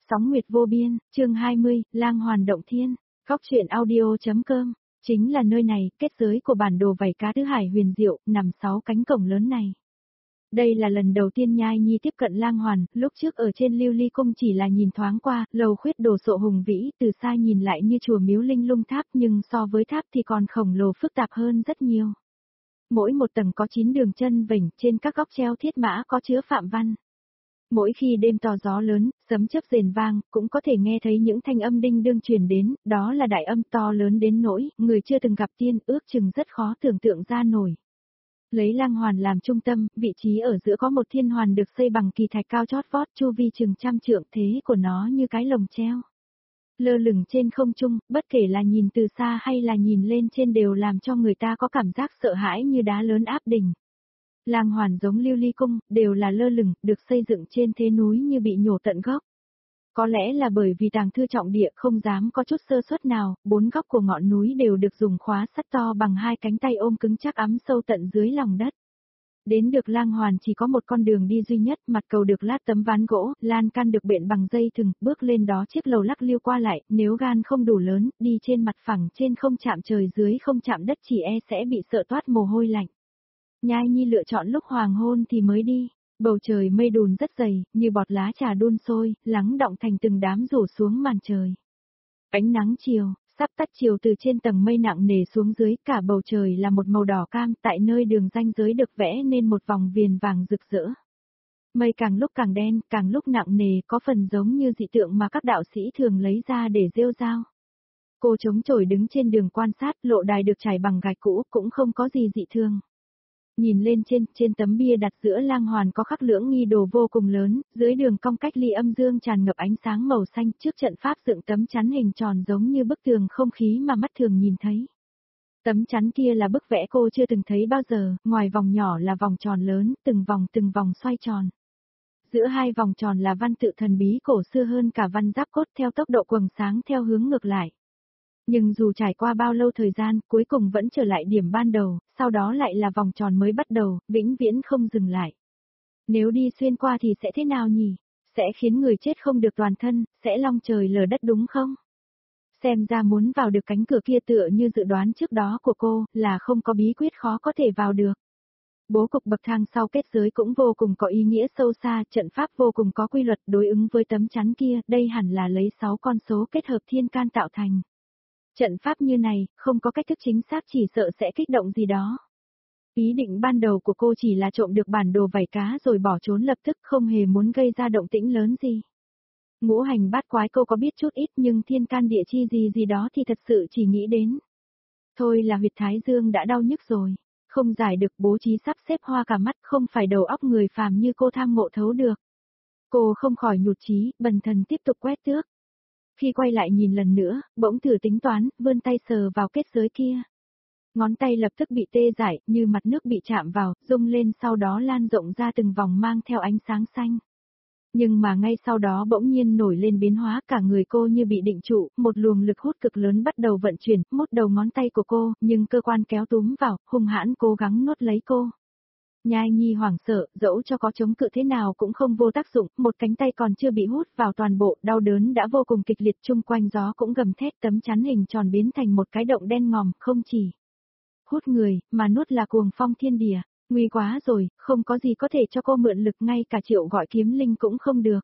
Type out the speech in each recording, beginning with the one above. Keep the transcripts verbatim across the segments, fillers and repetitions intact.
Sóng Nguyệt Vô Biên, chương hai mươi, Lang Hoàn Động Thiên, Góc truyện audio.com, chính là nơi này, kết giới của bản đồ vảy cá Tứ Hải huyền diệu, nằm sáu cánh cổng lớn này. Đây là lần đầu tiên Nhai Nhi tiếp cận Lang Hoàn, lúc trước ở trên Lưu Ly Cung chỉ là nhìn thoáng qua, lầu khuyết đồ sộ hùng vĩ, từ xa nhìn lại như chùa miếu linh lung tháp nhưng so với tháp thì còn khổng lồ phức tạp hơn rất nhiều. Mỗi một tầng có chín đường chân vểnh, trên các góc treo thiết mã có chứa phạm văn. Mỗi khi đêm to gió lớn, sấm chớp rền vang, cũng có thể nghe thấy những thanh âm đinh đương truyền đến, đó là đại âm to lớn đến nỗi, người chưa từng gặp tiên ước chừng rất khó tưởng tượng ra nổi. Lấy Lang Hoàn làm trung tâm, vị trí ở giữa có một thiên hoàn được xây bằng kỳ thạch cao chót vót, chu vi chừng trăm trượng, thế của nó như cái lồng treo. Lơ lửng trên không trung, bất kể là nhìn từ xa hay là nhìn lên trên đều làm cho người ta có cảm giác sợ hãi như đá lớn áp đỉnh. Lang Hoàn giống Lưu Ly Cung, đều là lơ lửng, được xây dựng trên thế núi như bị nhổ tận gốc. Có lẽ là bởi vì tàng thư trọng địa không dám có chút sơ suất nào, bốn góc của ngọn núi đều được dùng khóa sắt to bằng hai cánh tay ôm cứng chắc ắm sâu tận dưới lòng đất. Đến được Lang Hoàn chỉ có một con đường đi duy nhất, mặt cầu được lát tấm ván gỗ, lan can được bện bằng dây thừng, bước lên đó chiếc lầu lắc liêu qua lại, nếu gan không đủ lớn, đi trên mặt phẳng trên không chạm trời dưới không chạm đất chỉ e sẽ bị sợ toát mồ hôi lạnh. Nhai Nhi lựa chọn lúc hoàng hôn thì mới đi, bầu trời mây đùn rất dày, như bọt lá trà đun sôi, lắng đọng thành từng đám rủ xuống màn trời. Ánh nắng chiều, sắp tắt chiều từ trên tầng mây nặng nề xuống dưới, cả bầu trời là một màu đỏ cam, tại nơi đường ranh giới được vẽ nên một vòng viền vàng rực rỡ. Mây càng lúc càng đen, càng lúc nặng nề, có phần giống như dị tượng mà các đạo sĩ thường lấy ra để rêu rao. Cô chống chổi đứng trên đường quan sát, lộ đài được trải bằng gạch cũ, cũng không có gì dị thường. Nhìn lên trên, trên tấm bia đặt giữa Lang Hoàn có khắc lưỡng nghi đồ vô cùng lớn, dưới đường cong cách ly âm dương tràn ngập ánh sáng màu xanh, trước trận pháp dựng tấm chắn hình tròn giống như bức tường không khí mà mắt thường nhìn thấy. Tấm chắn kia là bức vẽ cô chưa từng thấy bao giờ, ngoài vòng nhỏ là vòng tròn lớn, từng vòng từng vòng xoay tròn. Giữa hai vòng tròn là văn tự thần bí cổ xưa hơn cả văn giáp cốt theo tốc độ quầng sáng theo hướng ngược lại. Nhưng dù trải qua bao lâu thời gian, cuối cùng vẫn trở lại điểm ban đầu, sau đó lại là vòng tròn mới bắt đầu, vĩnh viễn không dừng lại. Nếu đi xuyên qua thì sẽ thế nào nhỉ? Sẽ khiến người chết không được toàn thân, sẽ long trời lở đất đúng không? Xem ra muốn vào được cánh cửa kia tựa như dự đoán trước đó của cô, là không có bí quyết khó có thể vào được. Bố cục bậc thang sau kết giới cũng vô cùng có ý nghĩa sâu xa, trận pháp vô cùng có quy luật đối ứng với tấm chắn kia, đây hẳn là lấy sáu con số kết hợp thiên can tạo thành. Trận pháp như này, không có cách thức chính xác chỉ sợ sẽ kích động gì đó. Ý định ban đầu của cô chỉ là trộm được bản đồ vảy cá rồi bỏ trốn lập tức, không hề muốn gây ra động tĩnh lớn gì. Ngũ hành bát quái cô có biết chút ít nhưng thiên can địa chi gì gì đó thì thật sự chỉ nghĩ đến. Thôi là huyệt thái dương đã đau nhức rồi, không giải được bố trí sắp xếp hoa cả mắt, không phải đầu óc người phàm như cô tham ngộ thấu được. Cô không khỏi nhụt chí, bần thần tiếp tục quét tước. Khi quay lại nhìn lần nữa, bỗng thử tính toán, vươn tay sờ vào kết giới kia. Ngón tay lập tức bị tê dại, như mặt nước bị chạm vào, rung lên sau đó lan rộng ra từng vòng mang theo ánh sáng xanh. Nhưng mà ngay sau đó bỗng nhiên nổi lên biến hóa, cả người cô như bị định trụ, một luồng lực hút cực lớn bắt đầu vận chuyển, mút đầu ngón tay của cô, nhưng cơ quan kéo túm vào, hung hãn cố gắng nuốt lấy cô. Nhai Nhi hoảng sợ, dẫu cho có chống cự thế nào cũng không vô tác dụng, một cánh tay còn chưa bị hút vào toàn bộ, đau đớn đã vô cùng kịch liệt, chung quanh gió cũng gầm thét, tấm chắn hình tròn biến thành một cái động đen ngòm, không chỉ hút người, mà nuốt là cuồng phong thiên địa, nguy quá rồi, không có gì có thể cho cô mượn lực, ngay cả triệu gọi kiếm linh cũng không được.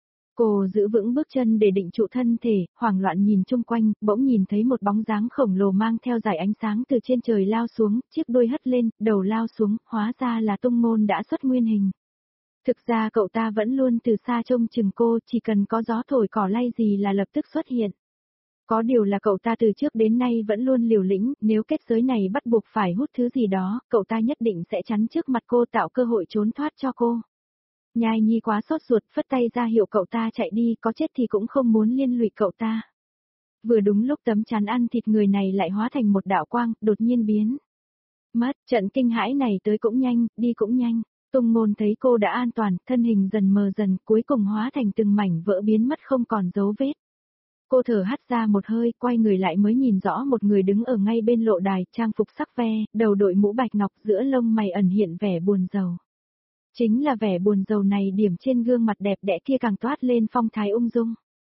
Cô giữ vững bước chân để định trụ thân thể, hoảng loạn nhìn chung quanh, bỗng nhìn thấy một bóng dáng khổng lồ mang theo dải ánh sáng từ trên trời lao xuống, chiếc đuôi hất lên, đầu lao xuống, hóa ra là Tung Môn đã xuất nguyên hình. Thực ra cậu ta vẫn luôn từ xa trông chừng cô, chỉ cần có gió thổi cỏ lay gì là lập tức xuất hiện. Có điều là cậu ta từ trước đến nay vẫn luôn liều lĩnh, nếu kết giới này bắt buộc phải hút thứ gì đó, cậu ta nhất định sẽ chắn trước mặt cô tạo cơ hội trốn thoát cho cô. Nhai Nhi quá sốt ruột, phất tay ra hiệu cậu ta chạy đi, có chết thì cũng không muốn liên lụy cậu ta. Vừa đúng lúc tấm chắn ăn thịt người này lại hóa thành một đạo quang, đột nhiên biến mất, trận kinh hãi này tới cũng nhanh, đi cũng nhanh. Tung Môn thấy cô đã an toàn, thân hình dần mờ dần, cuối cùng hóa thành từng mảnh vỡ biến mất không còn dấu vết. Cô thở hắt ra một hơi, quay người lại mới nhìn rõ một người đứng ở ngay bên lộ đài, trang phục sắc ve, đầu đội mũ bạch ngọc, giữa lông mày ẩn hiện vẻ buồn rầu. Chính là vẻ buồn rầu này điểm trên gương mặt đẹp đẽ kia càng toát lên phong thái ung dung.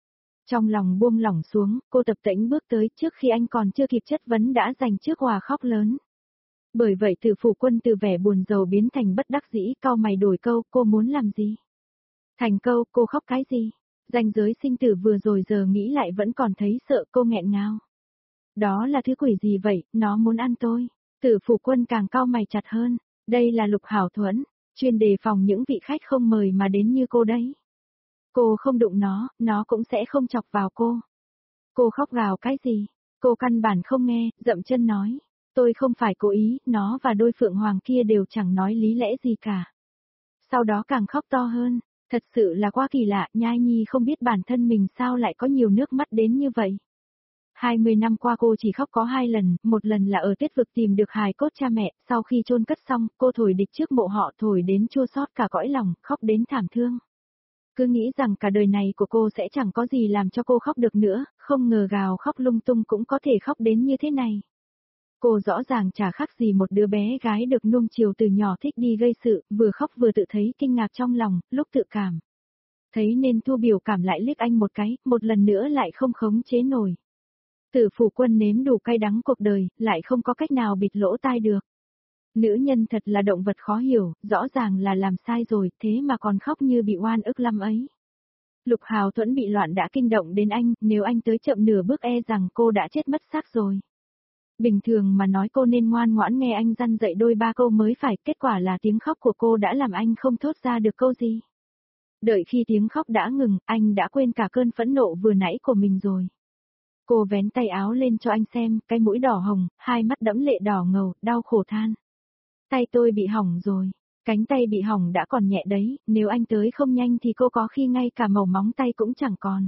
Trong lòng buông lỏng xuống, cô tập tễnh bước tới trước khi anh còn chưa kịp chất vấn đã giành trước hòa khóc lớn. Bởi vậy Từ Phủ Quân từ vẻ buồn rầu biến thành bất đắc dĩ, cau mày đổi câu, cô muốn làm gì? Thành câu, cô khóc cái gì? Ranh giới sinh tử vừa rồi giờ nghĩ lại vẫn còn thấy sợ, cô nghẹn ngào. Đó là thứ quỷ gì vậy, nó muốn ăn tôi. Từ Phủ Quân càng cau mày chặt hơn, đây là Lục Hảo Thuẫn, chuyên đề phòng những vị khách không mời mà đến như cô đấy. Cô không đụng nó, nó cũng sẽ không chọc vào cô. Cô khóc gào cái gì? Cô căn bản không nghe, dậm chân nói. Tôi không phải cố ý, nó và đôi phượng hoàng kia đều chẳng nói lý lẽ gì cả. Sau đó càng khóc to hơn, thật sự là quá kỳ lạ, Nhai Nhi không biết bản thân mình sao lại có nhiều nước mắt đến như vậy. hai mươi năm qua cô chỉ khóc có hai lần, một lần là ở Tiết Vực tìm được hài cốt cha mẹ, sau khi chôn cất xong, cô thổi địch trước mộ họ thổi đến chua xót cả cõi lòng, khóc đến thảm thương. Cứ nghĩ rằng cả đời này của cô sẽ chẳng có gì làm cho cô khóc được nữa, không ngờ gào khóc lung tung cũng có thể khóc đến như thế này. Cô rõ ràng chả khác gì một đứa bé gái được nuông chiều từ nhỏ thích đi gây sự, vừa khóc vừa tự thấy kinh ngạc trong lòng, lúc tự cảm. Thấy nên Thu biểu cảm lại liếc anh một cái, một lần nữa lại không khống chế nổi. Từ Phủ Quân nếm đủ cay đắng cuộc đời, lại không có cách nào bịt lỗ tai được. Nữ nhân thật là động vật khó hiểu, rõ ràng là làm sai rồi, thế mà còn khóc như bị oan ức lắm ấy. Lục Hào Thuẫn bị loạn đã kinh động đến anh, nếu anh tới chậm nửa bước e rằng cô đã chết mất xác rồi. Bình thường mà nói cô nên ngoan ngoãn nghe anh răn dạy đôi ba câu mới phải, kết quả là tiếng khóc của cô đã làm anh không thốt ra được câu gì. Đợi khi tiếng khóc đã ngừng, anh đã quên cả cơn phẫn nộ vừa nãy của mình rồi. Cô vén tay áo lên cho anh xem, cái mũi đỏ hồng, hai mắt đẫm lệ đỏ ngầu, đau khổ than. Tay tôi bị hỏng rồi, cánh tay bị hỏng đã còn nhẹ đấy, nếu anh tới không nhanh thì cô có khi ngay cả màu móng tay cũng chẳng còn.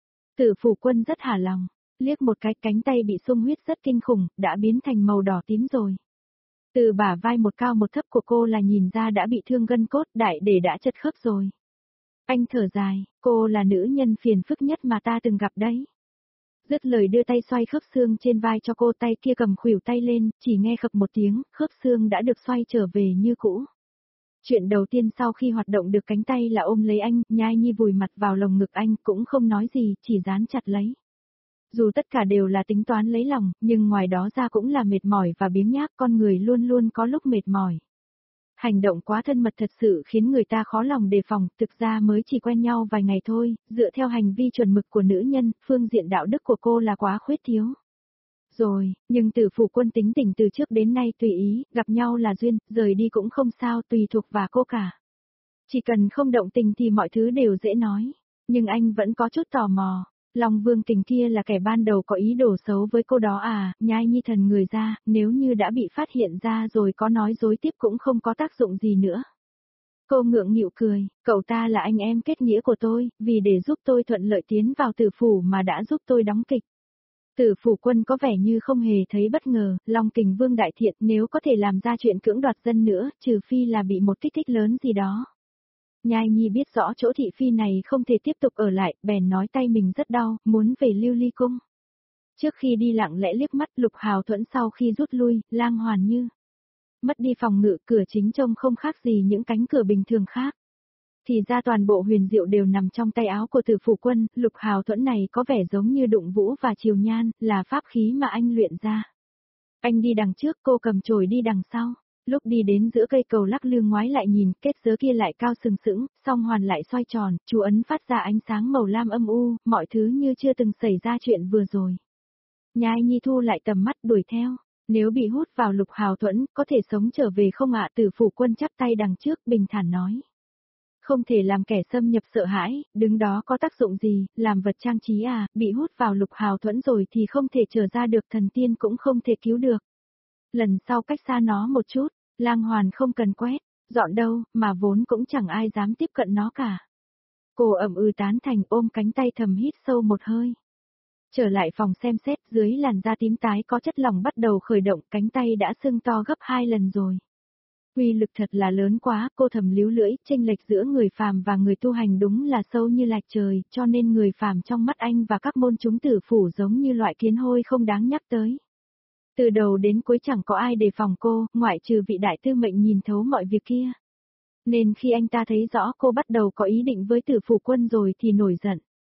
Từ Phủ Quân rất hả lòng, liếc một cái cánh tay bị sung huyết rất kinh khủng, đã biến thành màu đỏ tím rồi. Từ bả vai một cao một thấp của cô là nhìn ra đã bị thương gân cốt, đại để đã chật khớp rồi. Anh thở dài, cô là nữ nhân phiền phức nhất mà ta từng gặp đấy. Dứt lời đưa tay xoay khớp xương trên vai cho cô, tay kia cầm khuỷu tay lên, chỉ nghe khập một tiếng, khớp xương đã được xoay trở về như cũ. Chuyện đầu tiên sau khi hoạt động được cánh tay là ôm lấy anh, Nhai Nhi vùi mặt vào lồng ngực anh, cũng không nói gì, chỉ dán chặt lấy. Dù tất cả đều là tính toán lấy lòng, nhưng ngoài đó ra cũng là mệt mỏi và biếng nhác, con người luôn luôn có lúc mệt mỏi. Hành động quá thân mật thật sự khiến người ta khó lòng đề phòng, thực ra mới chỉ quen nhau vài ngày thôi, dựa theo hành vi chuẩn mực của nữ nhân, phương diện đạo đức của cô là quá khuyết thiếu. Rồi, nhưng Từ Phủ Quân tính tình từ trước đến nay tùy ý, gặp nhau là duyên, rời đi cũng không sao, tùy thuộc vào cô cả. Chỉ cần không động tình thì mọi thứ đều dễ nói, nhưng anh vẫn có chút tò mò. Long Vương Kình kia là kẻ ban đầu có ý đồ xấu với cô đó à, Nhai Nhi thần người ra, nếu như đã bị phát hiện ra rồi có nói dối tiếp cũng không có tác dụng gì nữa. Cô ngượng nghịu cười, cậu ta là anh em kết nghĩa của tôi, vì để giúp tôi thuận lợi tiến vào Tử Phủ mà đã giúp tôi đóng kịch. Tử Phủ Quân có vẻ như không hề thấy bất ngờ, Long Kình Vương đại thiện nếu có thể làm ra chuyện cưỡng đoạt dân nữa, trừ phi là bị một kích thích lớn gì đó. Nhai Nhi biết rõ chỗ thị phi này không thể tiếp tục ở lại, bèn nói tay mình rất đau, muốn về Lưu Ly Cung. Trước khi đi lặng lẽ liếc mắt Lục Hào Thuẫn sau khi rút lui, lang hoàn như mất đi phòng ngự, cửa chính trông không khác gì những cánh cửa bình thường khác. Thì ra toàn bộ huyền diệu đều nằm trong tay áo của Tử Phủ Quân, Lục Hào Thuẫn này có vẻ giống như đụng vũ và triều nhan, là pháp khí mà anh luyện ra. Anh đi đằng trước, cô cầm chổi đi đằng sau. Lúc đi đến giữa cây cầu lắc lư ngoái lại nhìn, kết giới kia lại cao sừng sững, song hoàn lại xoay tròn, chú ấn phát ra ánh sáng màu lam âm u, mọi thứ như chưa từng xảy ra chuyện vừa rồi. Nhai Nhi thu lại tầm mắt đuổi theo, nếu bị hút vào Lục Hào Thuẫn, có thể sống trở về không ạ? Tử Phủ Quân chắp tay đằng trước, bình thản nói. Không thể làm kẻ xâm nhập sợ hãi, đứng đó có tác dụng gì, làm vật trang trí à, bị hút vào Lục Hào Thuẫn rồi thì không thể trở ra được, thần tiên cũng không thể cứu được. Lần sau cách xa nó một chút, lang hoàn không cần quét, dọn đâu, mà vốn cũng chẳng ai dám tiếp cận nó cả. Cô ậm ừ tán thành, ôm cánh tay thầm hít sâu một hơi. Trở lại phòng xem xét, dưới làn da tím tái có chất lỏng bắt đầu khởi động, cánh tay đã sưng to gấp hai lần rồi. Uy lực thật là lớn quá, cô thầm líu lưỡi, chênh lệch giữa người phàm và người tu hành đúng là sâu như lạch trời, cho nên người phàm trong mắt anh và các môn chúng Tử Phủ giống như loại kiến hôi không đáng nhắc tới. Từ đầu đến cuối chẳng có ai đề phòng cô, ngoại trừ vị đại tư mệnh nhìn thấu mọi việc kia. Nên khi anh ta thấy rõ cô bắt đầu có ý định với Tử Phủ Quân rồi thì nổi giận.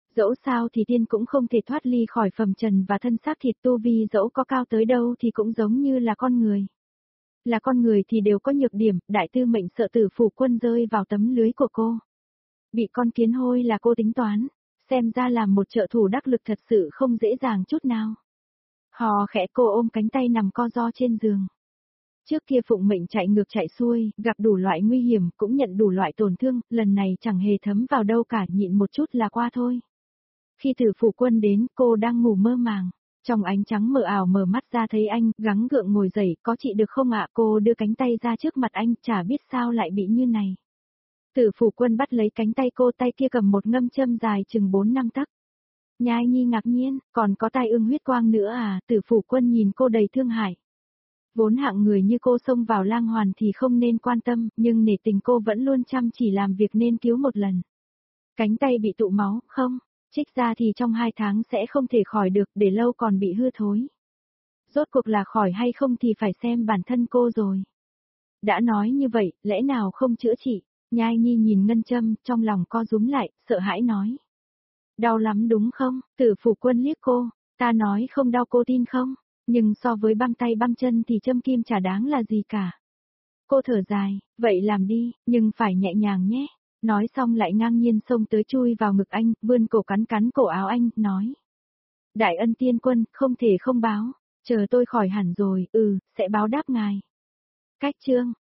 Dẫu sao thì tiên cũng không thể thoát ly khỏi phàm trần và thân xác thịt, tu vi dẫu có cao tới đâu thì cũng giống như là con người. Là con người thì đều có nhược điểm, đại tư mệnh sợ Tử Phủ Quân rơi vào tấm lưới của cô. Bị con kiến hôi là cô tính toán, xem ra làm một trợ thủ đắc lực thật sự không dễ dàng chút nào. Hò khẽ, cô ôm cánh tay nằm co ro trên giường. Trước kia phụng mệnh chạy ngược chạy xuôi, gặp đủ loại nguy hiểm, cũng nhận đủ loại tổn thương, lần này chẳng hề thấm vào đâu cả, nhịn một chút là qua thôi. Khi Tử Phủ Quân đến, cô đang ngủ mơ màng. Trong ánh trắng mờ ảo mở mắt ra thấy anh, gắng gượng ngồi dậy, có chị được không ạ? Cô đưa cánh tay ra trước mặt anh, chả biết sao lại bị như này. Tử Phủ Quân bắt lấy cánh tay cô, tay kia cầm một ngâm châm dài chừng bốn năm tấc. Nhai Nhi ngạc nhiên, còn có tai ương huyết quang nữa à? Tử Phủ Quân nhìn cô đầy thương hại. Vốn hạng người như cô xông vào lang hoàn thì không nên quan tâm, nhưng nể tình cô vẫn luôn chăm chỉ làm việc nên cứu một lần. Cánh tay bị tụ máu, không, trích ra thì trong hai tháng sẽ không thể khỏi được, để lâu còn bị hư thối. Rốt cuộc là khỏi hay không thì phải xem bản thân cô rồi. Đã nói như vậy, lẽ nào không chữa trị? Nhai Nhi nhìn ngân châm, trong lòng co rúm lại, sợ hãi nói. Đau lắm đúng không? Tử Phủ Quân liếc cô, ta nói không đau cô tin không? Nhưng so với băm tay băm chân thì châm kim chả đáng là gì cả. Cô thở dài, vậy làm đi, nhưng phải nhẹ nhàng nhé. Nói xong lại ngang nhiên xông tới chui vào ngực anh, vươn cổ cắn cắn cổ áo anh, nói. Đại ân tiên quân, không thể không báo, chờ tôi khỏi hẳn rồi, ừ, sẽ báo đáp ngài. Cách chương